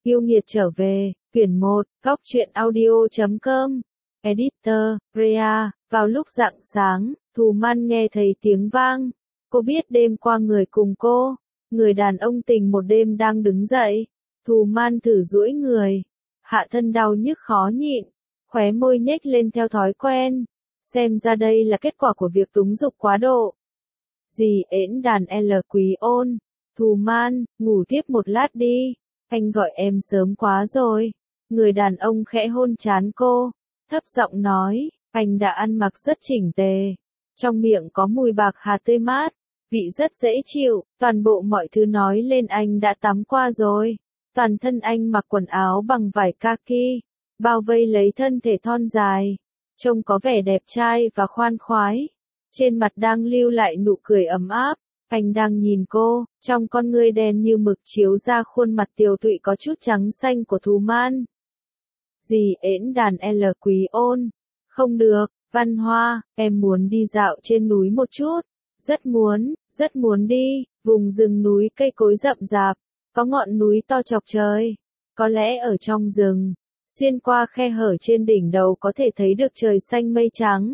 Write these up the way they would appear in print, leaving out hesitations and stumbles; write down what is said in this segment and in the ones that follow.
Yêu nghiệt trở về, quyển 1, góc truyện audio.com, editor, Rea, vào lúc rạng sáng, Thù Man nghe thấy tiếng vang, cô biết đêm qua người cùng cô, người đàn ông tình một đêm đang đứng dậy, Thù Man thử duỗi người, hạ thân đau nhức khó nhịn, khóe môi nhếch lên theo thói quen, xem ra đây là kết quả của việc túng dục quá độ. Dì ễn đàn L Quý Ôn, Thù Man, ngủ tiếp một lát đi, anh gọi em sớm quá rồi. Người đàn ông khẽ hôn trán cô, thấp giọng nói, anh đã ăn mặc rất chỉnh tề, trong miệng có mùi bạc hà tươi mát, vị rất dễ chịu, toàn bộ mọi thứ nói lên anh đã tắm qua rồi. Toàn thân anh mặc quần áo bằng vải kaki, bao vây lấy thân thể thon dài, trông có vẻ đẹp trai và khoan khoái. Trên mặt đang lưu lại nụ cười ấm áp, anh đang nhìn cô, trong con ngươi đen như mực chiếu ra khuôn mặt tiều tụy có chút trắng xanh của Thù Man. Dì ễn đàn L Quý Ôn, không được, Văn Hoa, em muốn đi dạo trên núi một chút, rất muốn đi, vùng rừng núi cây cối rậm rạp, có ngọn núi to chọc trời, có lẽ ở trong rừng, xuyên qua khe hở trên đỉnh đầu có thể thấy được trời xanh mây trắng.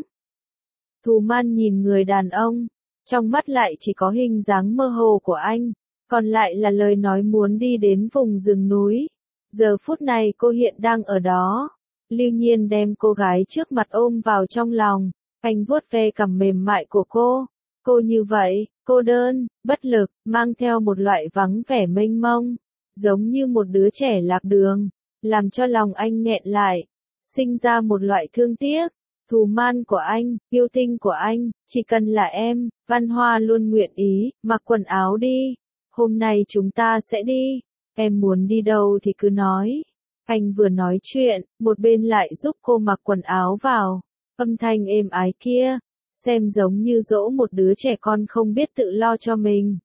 Thù Man nhìn người đàn ông, trong mắt lại chỉ có hình dáng mơ hồ của anh, còn lại là lời nói muốn đi đến vùng rừng núi. Giờ phút này cô hiện đang ở đó. Lưu Nhiên đem cô gái trước mặt ôm vào trong lòng, anh vuốt ve cằm mềm mại của cô. Cô như vậy, cô đơn, bất lực, mang theo một loại vắng vẻ mênh mông, giống như một đứa trẻ lạc đường, làm cho lòng anh nghẹn lại, sinh ra một loại thương tiếc. Thù Man của anh, yêu tinh của anh, chỉ cần là em, Văn Hoa luôn nguyện ý, mặc quần áo đi, hôm nay chúng ta sẽ đi, em muốn đi đâu thì cứ nói. Anh vừa nói chuyện, một bên lại giúp cô mặc quần áo vào, âm thanh êm ái kia, xem giống như dỗ một đứa trẻ con không biết tự lo cho mình.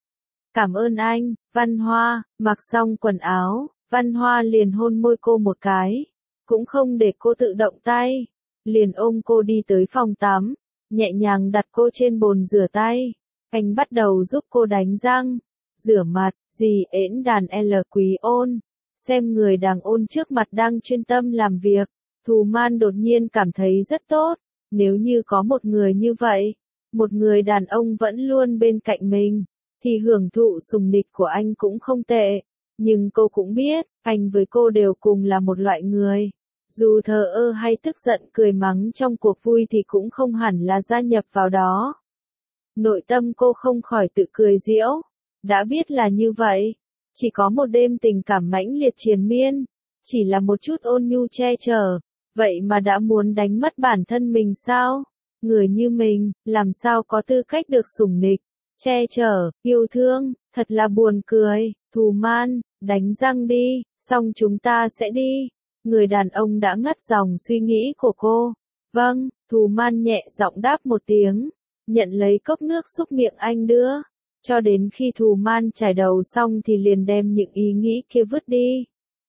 Cảm ơn anh, Văn Hoa, mặc xong quần áo, Văn Hoa liền hôn môi cô một cái, cũng không để cô tự động tay. Liền ôm cô đi tới phòng tắm, nhẹ nhàng đặt cô trên bồn rửa tay. Anh bắt đầu giúp cô đánh răng, rửa mặt, dì ễn đàn L Quý Ôn. Xem người đàn ông trước mặt đang chuyên tâm làm việc, Thù Man đột nhiên cảm thấy rất tốt. Nếu như có một người như vậy, một người đàn ông vẫn luôn bên cạnh mình, thì hưởng thụ sủng nịch của anh cũng không tệ. Nhưng cô cũng biết, anh với cô đều cùng là một loại người. Dù thờ ơ hay tức giận cười mắng trong cuộc vui thì cũng không hẳn là gia nhập vào đó. Nội tâm cô không khỏi tự cười giễu. Đã biết là như vậy. Chỉ có một đêm tình cảm mãnh liệt triền miên. Chỉ là một chút ôn nhu che chở. Vậy mà đã muốn đánh mất bản thân mình sao? Người như mình, làm sao có tư cách được sủng nịch, che chở, yêu thương, thật là buồn cười. Thù Man, đánh răng đi, xong chúng ta sẽ đi. Người đàn ông đã ngắt dòng suy nghĩ của cô. Vâng, Thù Man nhẹ giọng đáp một tiếng, nhận lấy cốc nước xúc miệng anh đưa. Cho đến khi Thù Man chải đầu xong thì liền đem những ý nghĩ kia vứt đi.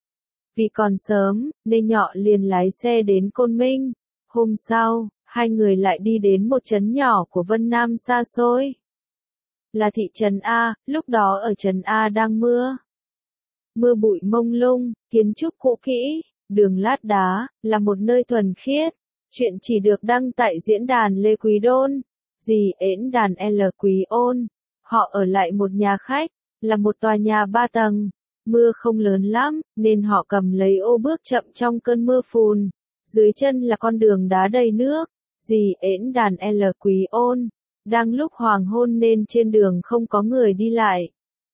Vì còn sớm, nên Nhọ liền lái xe đến Côn Minh. Hôm sau, hai người lại đi đến một trấn nhỏ của Vân Nam xa xôi. Là thị trấn A, lúc đó ở trấn A đang mưa. Mưa bụi mông lung, kiến trúc cũ kỹ. Đường lát đá, là một nơi thuần khiết. Chuyện chỉ được đăng tại diễn đàn Lê Quý Đôn. Dì ễn đàn L Quý Ôn. Họ ở lại một nhà khách, là một tòa nhà 3 tầng. Mưa không lớn lắm, nên họ cầm lấy ô bước chậm trong cơn mưa phùn. Dưới chân là con đường đá đầy nước. Dì ễn đàn L Quý Ôn. Đang lúc hoàng hôn nên trên đường không có người đi lại.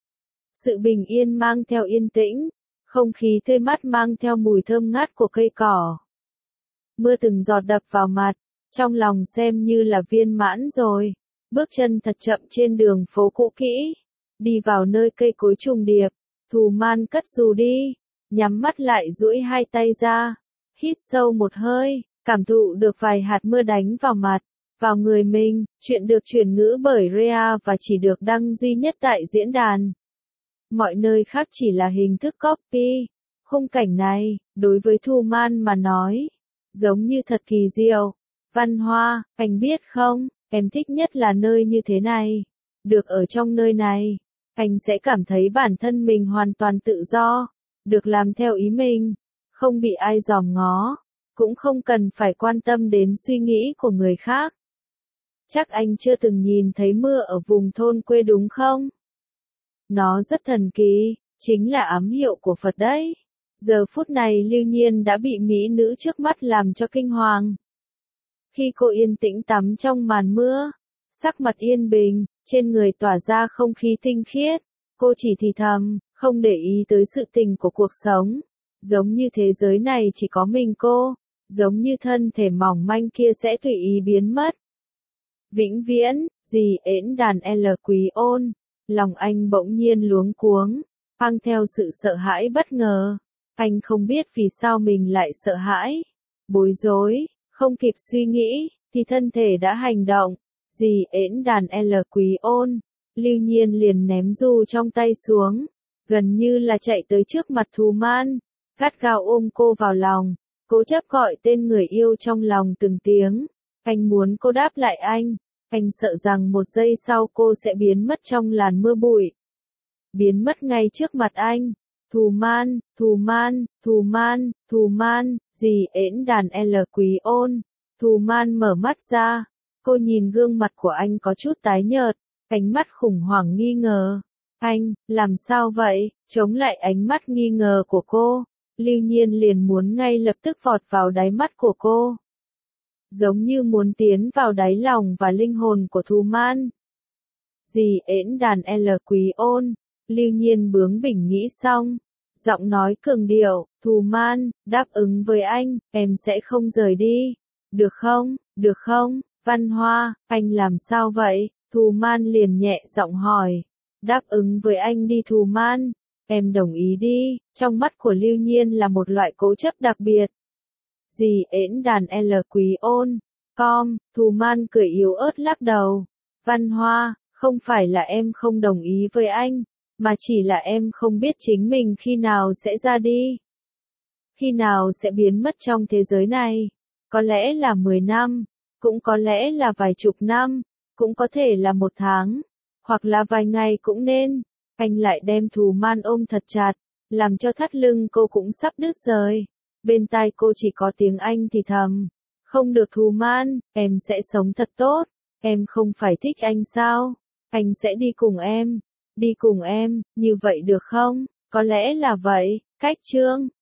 Sự bình yên mang theo yên tĩnh. Không khí tươi mát mang theo mùi thơm ngát của cây cỏ. Mưa từng giọt đập vào mặt, trong lòng xem như là viên mãn rồi. Bước chân thật chậm trên đường phố cũ kỹ, đi vào nơi cây cối trùng điệp. Thù Man cất dù đi, nhắm mắt lại duỗi hai tay ra, hít sâu một hơi, cảm thụ được vài hạt mưa đánh vào mặt, vào người mình. Chuyện được chuyển ngữ bởi Rea và chỉ được đăng duy nhất tại diễn đàn. Mọi nơi khác chỉ là hình thức copy. Khung cảnh này, đối với Thù Man mà nói, giống như thật kỳ diệu. Văn Hoa, anh biết không, em thích nhất là nơi như thế này. Được ở trong nơi này, anh sẽ cảm thấy bản thân mình hoàn toàn tự do. được làm theo ý mình, không bị ai dòm ngó, cũng không cần phải quan tâm đến suy nghĩ của người khác. Chắc anh chưa từng nhìn thấy mưa ở vùng thôn quê đúng không? Nó rất thần kỳ, chính là ám hiệu của Phật đấy. Giờ phút này Lưu Nhiên đã bị mỹ nữ trước mắt làm cho kinh hoàng. Khi cô yên tĩnh tắm trong màn mưa, sắc mặt yên bình, trên người tỏa ra không khí tinh khiết, cô chỉ thì thầm, không để ý tới sự tình của cuộc sống. Giống như thế giới này chỉ có mình cô, giống như thân thể mỏng manh kia sẽ tùy ý biến mất. Vĩnh viễn, dì ễn đàn L Quý Ôn, lòng anh bỗng nhiên luống cuống, mang theo sự sợ hãi bất ngờ. Anh không biết vì sao mình lại sợ hãi, bối rối, không kịp suy nghĩ, thì thân thể đã hành động. Dì ễn đàn L Quý Ôn, Lưu Nhiên liền ném du trong tay xuống, gần như là chạy tới trước mặt Thù Man, gắt gao ôm cô vào lòng, cố chấp gọi tên người yêu trong lòng từng tiếng. Anh muốn cô đáp lại anh sợ rằng một giây sau cô sẽ biến mất trong làn mưa bụi. Biến mất ngay trước mặt anh. Thù Man, Thù Man, Thù Man, Thù Man, dì ễn đàn L Quý Ôn. Thù Man mở mắt ra, cô nhìn gương mặt của anh có chút tái nhợt, ánh mắt khủng hoảng nghi ngờ. Anh, làm sao vậy? Chống lại ánh mắt nghi ngờ của cô, Lưu Nhiên liền muốn ngay lập tức vọt vào đáy mắt của cô. Giống như muốn tiến vào đáy lòng và linh hồn của Thù Man. Dì ễn đàn L Quý Ôn, Lưu Nhiên bướng bỉnh nghĩ xong, giọng nói cường điệu, Thù Man, đáp ứng với anh, em sẽ không rời đi. Được không, được không, Văn Hoa, anh làm sao vậy? Thù Man liền nhẹ giọng hỏi. Đáp ứng với anh đi Thù Man, em đồng ý đi. Trong mắt của Lưu Nhiên là một loại cố chấp đặc biệt. Dì ễn đàn L Quý Ôn, Thù Man cười yếu ớt lắc đầu. Văn Hoa, không phải là em không đồng ý với anh, mà chỉ là em không biết chính mình khi nào sẽ ra đi. Khi nào sẽ biến mất trong thế giới này. Có lẽ là 10 năm, cũng có lẽ là vài chục năm, cũng có thể là 1 tháng, hoặc là vài ngày cũng nên. Anh lại đem Thù Man ôm thật chặt, làm cho thắt lưng cô cũng sắp đứt rời. Bên tai cô chỉ có tiếng anh thì thầm. Không được Thù Man, em sẽ sống thật tốt. Em không phải thích anh sao? Anh sẽ đi cùng em. Đi cùng em, như vậy được không? Có lẽ là vậy. Cách chương